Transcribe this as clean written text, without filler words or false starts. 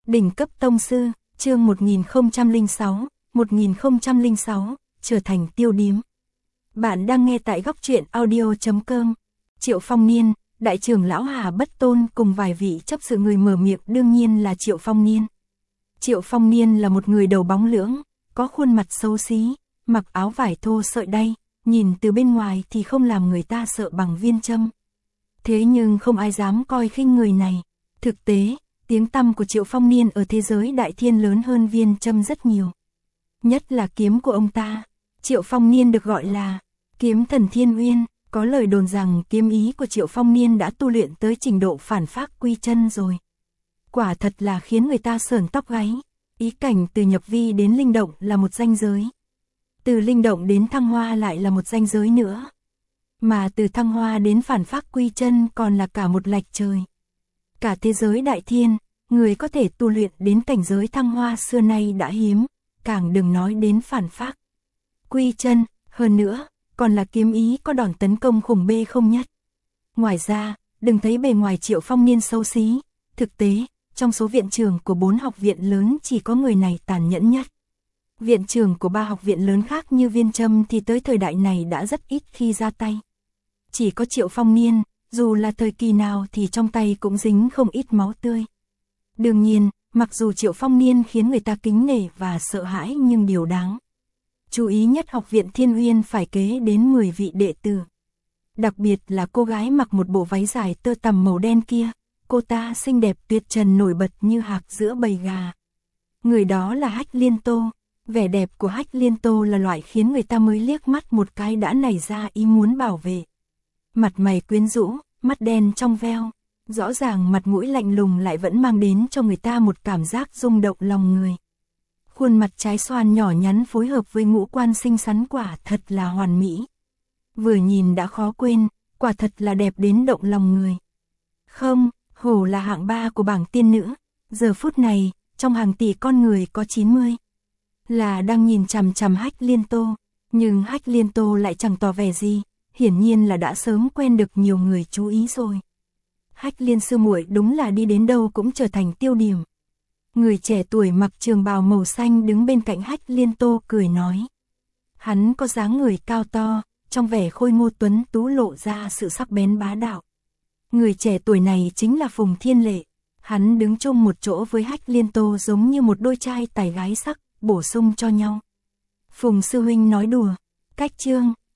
Đỉnh cấp tông sư, chương 1006, trở thành tiêu điếm. Bạn đang nghe tại góc truyện audio.com. Triệu Phong Niên, đại trưởng lão Hà Bất Tôn cùng vài vị chấp sự người mở miệng đương nhiên là Triệu Phong Niên. Triệu Phong Niên là một người đầu bóng lưỡng, có khuôn mặt xấu xí, mặc áo vải thô sợi đay, nhìn từ bên ngoài thì không làm người ta sợ bằng Viên Châm. Thế nhưng không ai dám coi khinh người này. Thực tế, tiếng tăm của Triệu Phong Niên ở thế giới đại thiên lớn hơn Viên Châm rất nhiều. Nhất là kiếm của ông ta. Triệu Phong Niên được gọi là kiếm thần Thiên Uyên, có lời đồn rằng kiếm ý của Triệu Phong Niên đã tu luyện tới trình độ phản phác quy chân rồi. Quả thật là khiến người ta sởn tóc gáy. Ý cảnh từ nhập vi đến linh động là một ranh giới. Từ linh động đến thăng hoa lại là một ranh giới nữa. Mà từ thăng hoa đến phản phác quy chân còn là cả một lạch trời. Cả thế giới đại thiên, người có thể tu luyện đến cảnh giới thăng hoa xưa nay đã hiếm, càng đừng nói đến phản phác quy chân, hơn nữa, còn là kiếm ý có đòn tấn công khủng bê không nhất. Ngoài ra, đừng thấy bề ngoài Triệu Phong Niên xấu xí, thực tế, trong số viện trưởng của 4 học viện lớn chỉ có người này tàn nhẫn nhất. Viện trưởng của 3 học viện lớn khác như Viên Châm thì tới thời đại này đã rất ít khi ra tay. Chỉ có Triệu Phong Niên, dù là thời kỳ nào thì trong tay cũng dính không ít máu tươi. Đương nhiên, mặc dù Triệu Phong Niên khiến người ta kính nể và sợ hãi nhưng điều đáng chú ý nhất học viện Thiên Uyên phải kế đến 10 vị đệ tử. Đặc biệt là cô gái mặc một bộ váy dài tơ tằm màu đen kia, cô ta xinh đẹp tuyệt trần nổi bật như hạc giữa bầy gà. Người đó là Hách Liên Tô. Vẻ đẹp của Hách Liên Tô là loại khiến người ta mới liếc mắt một cái đã nảy ra ý muốn bảo vệ. Mặt mày quyến rũ, mắt đen trong veo, rõ ràng mặt mũi lạnh lùng lại vẫn mang đến cho người ta một cảm giác rung động lòng người. Khuôn mặt trái xoan nhỏ nhắn phối hợp với ngũ quan xinh xắn quả thật là hoàn mỹ. Vừa nhìn đã khó quên, quả thật là đẹp đến động lòng người. Không, hổ là hạng 3 của bảng tiên nữ, giờ phút này, trong hàng tỷ con người có 90 là đang nhìn chằm chằm Hách Liên Tô, nhưng Hách Liên Tô lại chẳng tỏ vẻ gì, hiển nhiên là đã sớm quen được nhiều người chú ý rồi. Hách Liên sư muội đúng là đi đến đâu cũng trở thành tiêu điểm. Người trẻ tuổi mặc trường bào màu xanh đứng bên cạnh Hách Liên Tô cười nói. Hắn có dáng người cao to, trong vẻ khôi ngô tuấn tú lộ ra sự sắc bén bá đạo. Người trẻ tuổi này chính là Phùng Thiên Lệ. Hắn đứng chung một chỗ với Hách Liên Tô giống như một đôi trai tài gái sắc, bổ sung cho nhau. Phùng sư huynh nói đùa, cách chương,